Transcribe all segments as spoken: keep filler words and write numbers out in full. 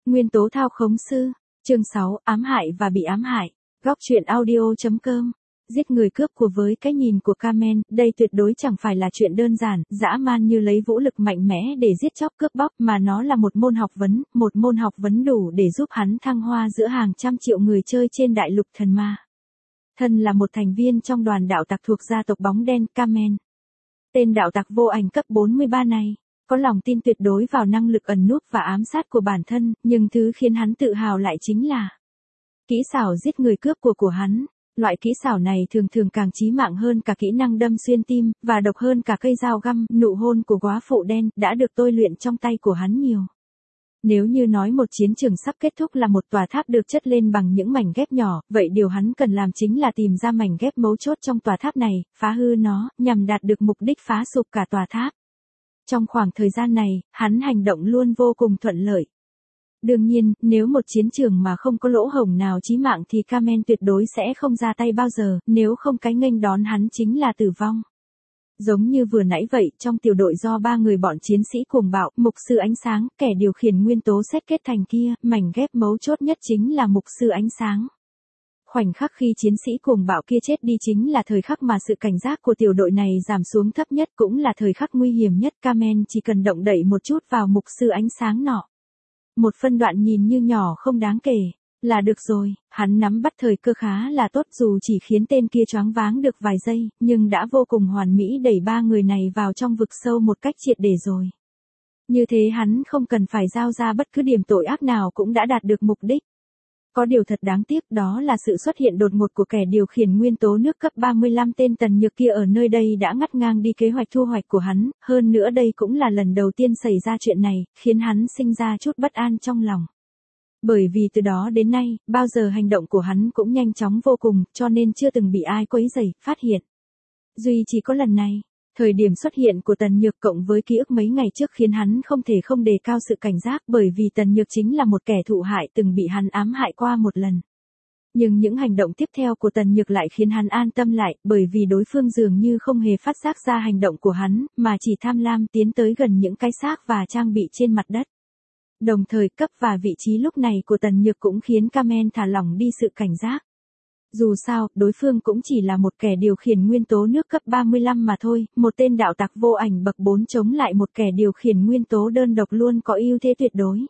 Nguyên tố thao khống sư, chương sáu, ám hại và bị ám hại. Góc truyện audio.com. Giết người cướp của với cái nhìn của Carmen, đây tuyệt đối chẳng phải là chuyện đơn giản, dã man như lấy vũ lực mạnh mẽ để giết chóc cướp bóc, mà nó là một môn học vấn, một môn học vấn đủ để giúp hắn thăng hoa giữa hàng trăm triệu người chơi trên đại lục thần ma. Thân là một thành viên trong đoàn đạo tặc thuộc gia tộc bóng đen Carmen. Tên đạo tặc vô ảnh cấp bốn mươi ba này có lòng tin tuyệt đối vào năng lực ẩn núp và ám sát của bản thân, nhưng thứ khiến hắn tự hào lại chính là kỹ xảo giết người cướp của của hắn. Loại kỹ xảo này thường thường càng chí mạng hơn cả kỹ năng đâm xuyên tim, và độc hơn cả cây dao găm. Nụ hôn của góa phụ đen đã được tôi luyện trong tay của hắn nhiều. Nếu như nói một chiến trường sắp kết thúc là một tòa tháp được chất lên bằng những mảnh ghép nhỏ, vậy điều hắn cần làm chính là tìm ra mảnh ghép mấu chốt trong tòa tháp này, phá hư nó, nhằm đạt được mục đích phá sụp cả tòa tháp. Trong khoảng thời gian này, hắn hành động luôn vô cùng thuận lợi. Đương nhiên, nếu một chiến trường mà không có lỗ hổng nào chí mạng thì Carmen tuyệt đối sẽ không ra tay bao giờ, nếu không cái nghênh đón hắn chính là tử vong. Giống như vừa nãy vậy, trong tiểu đội do ba người bọn chiến sĩ cuồng bạo, mục sư ánh sáng, kẻ điều khiển nguyên tố xét kết thành kia, mảnh ghép mấu chốt nhất chính là mục sư ánh sáng. Khoảnh khắc khi chiến sĩ cuồng bạo kia chết đi chính là thời khắc mà sự cảnh giác của tiểu đội này giảm xuống thấp nhất, cũng là thời khắc nguy hiểm nhất. Carmen chỉ cần động đậy một chút vào mục sư ánh sáng nọ. Một phân đoạn nhìn như nhỏ không đáng kể, là được rồi. Hắn nắm bắt thời cơ khá là tốt, dù chỉ khiến tên kia choáng váng được vài giây, nhưng đã vô cùng hoàn mỹ đẩy ba người này vào trong vực sâu một cách triệt để rồi. Như thế hắn không cần phải giao ra bất cứ điểm tội ác nào cũng đã đạt được mục đích. Có điều thật đáng tiếc, đó là sự xuất hiện đột ngột của kẻ điều khiển nguyên tố nước cấp ba mươi lăm tên Tần Nhược kia ở nơi đây đã ngắt ngang đi kế hoạch thu hoạch của hắn, hơn nữa đây cũng là lần đầu tiên xảy ra chuyện này, khiến hắn sinh ra chút bất an trong lòng. Bởi vì từ đó đến nay, bao giờ hành động của hắn cũng nhanh chóng vô cùng, cho nên chưa từng bị ai quấy rầy, phát hiện. Duy chỉ có lần này, thời điểm xuất hiện của Tần Nhược cộng với ký ức mấy ngày trước khiến hắn không thể không đề cao sự cảnh giác, bởi vì Tần Nhược chính là một kẻ thụ hại từng bị hắn ám hại qua một lần. Nhưng những hành động tiếp theo của Tần Nhược lại khiến hắn an tâm lại, bởi vì đối phương dường như không hề phát giác ra hành động của hắn, mà chỉ tham lam tiến tới gần những cái xác và trang bị trên mặt đất. Đồng thời cấp và vị trí lúc này của Tần Nhược cũng khiến Carmen thả lỏng đi sự cảnh giác. Dù sao, đối phương cũng chỉ là một kẻ điều khiển nguyên tố nước cấp ba mươi lăm mà thôi, một tên đạo tặc vô ảnh bậc bốn chống lại một kẻ điều khiển nguyên tố đơn độc luôn có ưu thế tuyệt đối.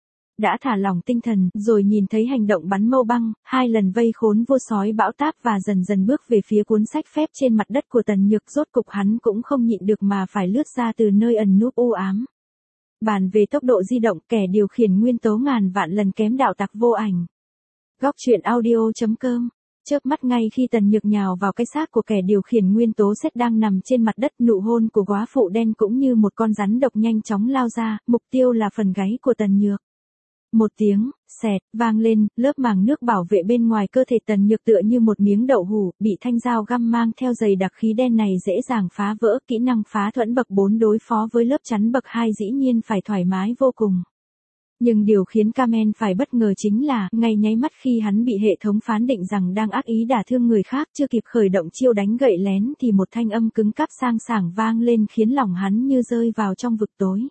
Đã thả lỏng tinh thần, rồi nhìn thấy hành động bắn mâu băng, hai lần vây khốn vua sói bão táp và dần dần bước về phía cuốn sách phép trên mặt đất của Tần Nhược, rốt cục hắn cũng không nhịn được mà phải lướt ra từ nơi ẩn núp u ám. Bàn về tốc độ di động, kẻ điều khiển nguyên tố ngàn vạn lần kém đạo tặc vô ảnh. Góc truyện audio.com. Chớp mắt ngay khi Tần Nhược nhào vào cái xác của kẻ điều khiển nguyên tố xét đang nằm trên mặt đất, nụ hôn của góa phụ đen cũng như một con rắn độc nhanh chóng lao ra, mục tiêu là phần gáy của Tần Nhược. Một tiếng, xẹt, vang lên, lớp màng nước bảo vệ bên ngoài cơ thể Tần Nhược tựa như một miếng đậu hũ, bị thanh dao găm mang theo dày đặc khí đen này dễ dàng phá vỡ. Kỹ năng phá thuẫn bậc bốn đối phó với lớp chắn bậc hai dĩ nhiên phải thoải mái vô cùng. Nhưng điều khiến Carmen phải bất ngờ chính là, ngay nháy mắt khi hắn bị hệ thống phán định rằng đang ác ý đả thương người khác, chưa kịp khởi động chiêu đánh gậy lén thì một thanh âm cứng cáp sang sảng vang lên khiến lòng hắn như rơi vào trong vực tối.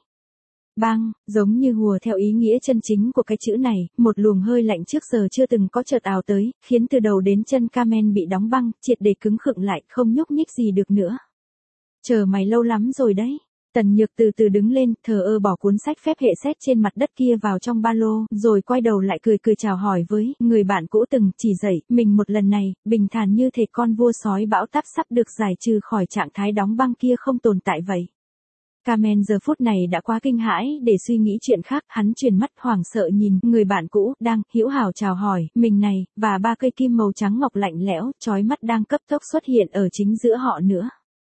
Bang, giống như hùa theo ý nghĩa chân chính của cái chữ này, một luồng hơi lạnh trước giờ chưa từng có chợt ào tới, khiến từ đầu đến chân Carmen bị đóng băng, triệt để cứng khựng lại, không nhúc nhích gì được nữa. Chờ mày lâu lắm rồi đấy. Tần Nhược từ từ đứng lên, thờ ơ bỏ cuốn sách phép hệ xét trên mặt đất kia vào trong ba lô, rồi quay đầu lại cười cười chào hỏi với người bạn cũ từng chỉ dạy mình một lần này, bình thản như thể con vua sói bão táp sắp được giải trừ khỏi trạng thái đóng băng kia không tồn tại vậy. Carmen giờ phút này đã quá kinh hãi để suy nghĩ chuyện khác, hắn chuyển mắt hoảng sợ nhìn người bạn cũ đang hữu hảo chào hỏi mình này, và ba cây kim màu trắng ngọc lạnh lẽo, chói mắt đang cấp tốc xuất hiện ở chính giữa họ nữa.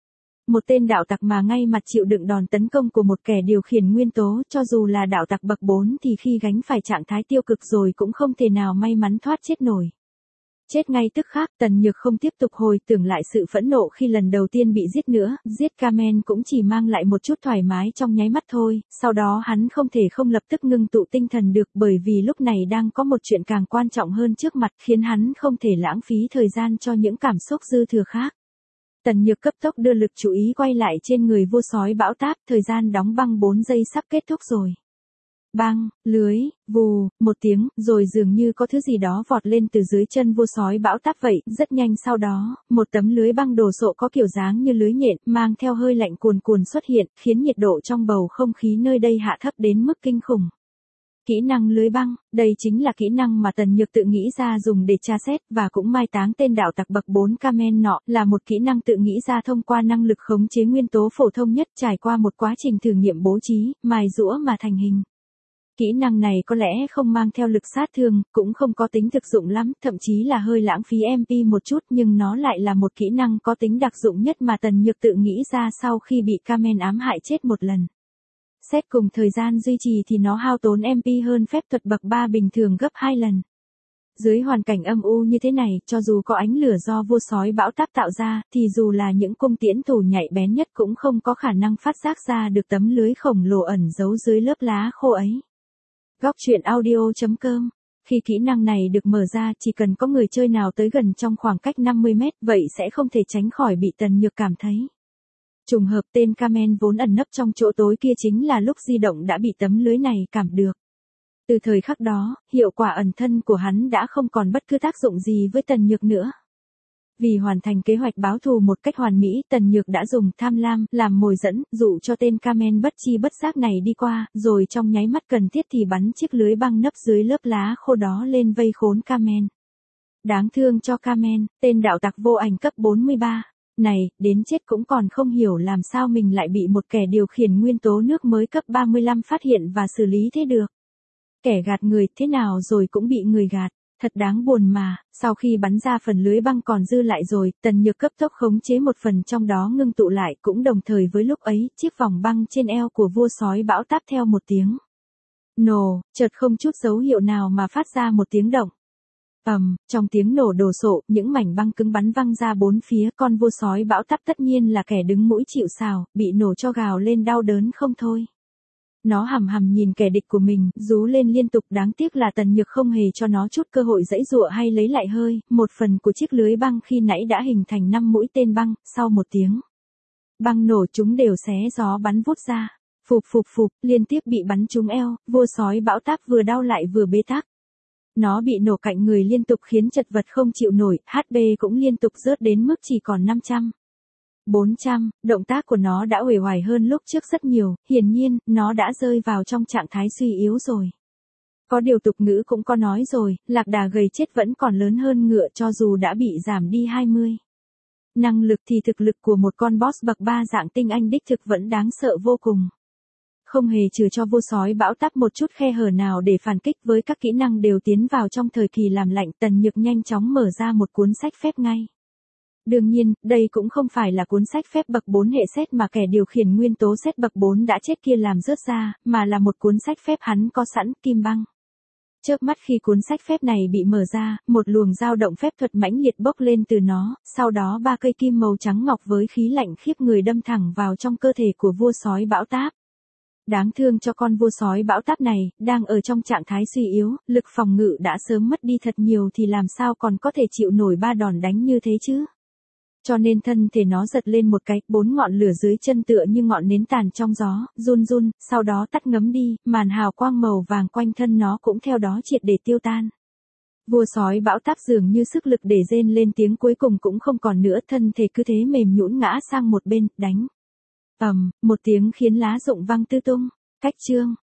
Một tên đạo tặc mà ngay mặt chịu đựng đòn tấn công của một kẻ điều khiển nguyên tố, cho dù là đạo tặc bậc bốn thì khi gánh phải trạng thái tiêu cực rồi cũng không thể nào may mắn thoát chết nổi. Chết ngay tức khắc, Tần Nhược không tiếp tục hồi tưởng lại sự phẫn nộ khi lần đầu tiên bị giết nữa, giết Carmen cũng chỉ mang lại một chút thoải mái trong nháy mắt thôi, sau đó hắn không thể không lập tức ngưng tụ tinh thần được, bởi vì lúc này đang có một chuyện càng quan trọng hơn trước mặt, khiến hắn không thể lãng phí thời gian cho những cảm xúc dư thừa khác. Tần Nhược cấp tốc đưa lực chú ý quay lại trên người vua sói bão táp, thời gian đóng băng bốn giây sắp kết thúc rồi. Bang, lưới, vù, một tiếng, rồi dường như có thứ gì đó vọt lên từ dưới chân vua sói bão táp vậy, rất nhanh sau đó, một tấm lưới băng đồ sộ có kiểu dáng như lưới nhện, mang theo hơi lạnh cuồn cuồn xuất hiện, khiến nhiệt độ trong bầu không khí nơi đây hạ thấp đến mức kinh khủng. Kỹ năng lưới băng, đây chính là kỹ năng mà Tần Nhược tự nghĩ ra dùng để tra xét và cũng mai táng tên đạo tặc bậc bốn Kamen nọ, là một kỹ năng tự nghĩ ra thông qua năng lực khống chế nguyên tố phổ thông nhất trải qua một quá trình thử nghiệm bố trí, mài giũa mà thành hình. Kỹ năng này có lẽ không mang theo lực sát thương, cũng không có tính thực dụng lắm, thậm chí là hơi lãng phí em pê một chút, nhưng nó lại là một kỹ năng có tính đặc dụng nhất mà Tần Nhược tự nghĩ ra sau khi bị Kamen ám hại chết một lần. Xét cùng thời gian duy trì thì nó hao tốn em pê hơn phép thuật bậc ba bình thường gấp hai lần. Dưới hoàn cảnh âm u như thế này, cho dù có ánh lửa do vua sói bão táp tạo ra, thì dù là những cung tiễn thủ nhạy bén nhất cũng không có khả năng phát giác ra được tấm lưới khổng lồ ẩn giấu dưới lớp lá khô ấy. Góc truyện audio chấm com. Khi kỹ năng này được mở ra, chỉ cần có người chơi nào tới gần trong khoảng cách năm mươi mét, vậy sẽ không thể tránh khỏi bị Tần Nhược cảm thấy. Trùng hợp tên Kamen vốn ẩn nấp trong chỗ tối kia chính là lúc di động đã bị tấm lưới này cảm được. Từ thời khắc đó, hiệu quả ẩn thân của hắn đã không còn bất cứ tác dụng gì với Tần Nhược nữa. Vì hoàn thành kế hoạch báo thù một cách hoàn mỹ, Tần Nhược đã dùng tham lam làm mồi dẫn, dụ cho tên Kamen bất chi bất giác này đi qua, rồi trong nháy mắt cần thiết thì bắn chiếc lưới băng nấp dưới lớp lá khô đó lên vây khốn Kamen. Đáng thương cho Kamen, tên đạo tặc vô ảnh cấp bốn mươi ba. Này, đến chết cũng còn không hiểu làm sao mình lại bị một kẻ điều khiển nguyên tố nước mới cấp ba mươi lăm phát hiện và xử lý thế được. Kẻ gạt người thế nào rồi cũng bị người gạt, thật đáng buồn mà. Sau khi bắn ra phần lưới băng còn dư lại rồi, Tần Nhược cấp tốc khống chế một phần trong đó ngưng tụ lại, cũng đồng thời với lúc ấy, chiếc vòng băng trên eo của vua sói bão táp theo một tiếng nổ, chợt không chút dấu hiệu nào mà phát ra một tiếng động. Ầm, um, trong tiếng nổ đồ sộ, những mảnh băng cứng bắn văng ra bốn phía, con vua sói bão táp tất nhiên là kẻ đứng mũi chịu sào, bị nổ cho gào lên đau đớn không thôi. Nó hằm hằm nhìn kẻ địch của mình, rú lên liên tục, đáng tiếc là Tần Nhược không hề cho nó chút cơ hội giãy giụa hay lấy lại hơi, một phần của chiếc lưới băng khi nãy đã hình thành năm mũi tên băng, sau một tiếng băng nổ chúng đều xé gió bắn vút ra. Phụp phụp phụp, liên tiếp bị bắn trúng eo, vua sói bão táp vừa đau lại vừa bế tắc. Nó bị nổ cạnh người liên tục khiến chật vật không chịu nổi, hát pê cũng liên tục rớt đến mức chỉ còn năm trăm. bốn trăm, động tác của nó đã uể oải hơn lúc trước rất nhiều, hiển nhiên, nó đã rơi vào trong trạng thái suy yếu rồi. Có điều tục ngữ cũng có nói rồi, lạc đà gầy chết vẫn còn lớn hơn ngựa cho dù đã bị giảm đi hai mươi. Năng lực thì thực lực của một con boss bậc ba dạng tinh anh đích thực vẫn đáng sợ vô cùng. Không hề trừ cho vua sói bão táp một chút khe hở nào để phản kích, với các kỹ năng đều tiến vào trong thời kỳ làm lạnh, Tần Nhược nhanh chóng mở ra một cuốn sách phép ngay. Đương nhiên, đây cũng không phải là cuốn sách phép bậc bốn hệ xét mà kẻ điều khiển nguyên tố xét bậc bốn đã chết kia làm rớt ra, mà là một cuốn sách phép hắn có sẵn, kim băng. Chớp mắt khi cuốn sách phép này bị mở ra, một luồng dao động phép thuật mãnh liệt bốc lên từ nó, sau đó ba cây kim màu trắng ngọc với khí lạnh khiếp người đâm thẳng vào trong cơ thể của vua sói bão táp. Đáng thương cho con vua sói bão táp này, đang ở trong trạng thái suy yếu, lực phòng ngự đã sớm mất đi thật nhiều thì làm sao còn có thể chịu nổi ba đòn đánh như thế chứ. Cho nên thân thể nó giật lên một cái, bốn ngọn lửa dưới chân tựa như ngọn nến tàn trong gió, run run, sau đó tắt ngấm đi, màn hào quang màu vàng quanh thân nó cũng theo đó triệt để tiêu tan. Vua sói bão táp dường như sức lực để rên lên tiếng cuối cùng cũng không còn nữa, thân thể cứ thế mềm nhũn ngã sang một bên, đánh. Ầm, um, một tiếng khiến lá rụng văng tứ tung. Cách chương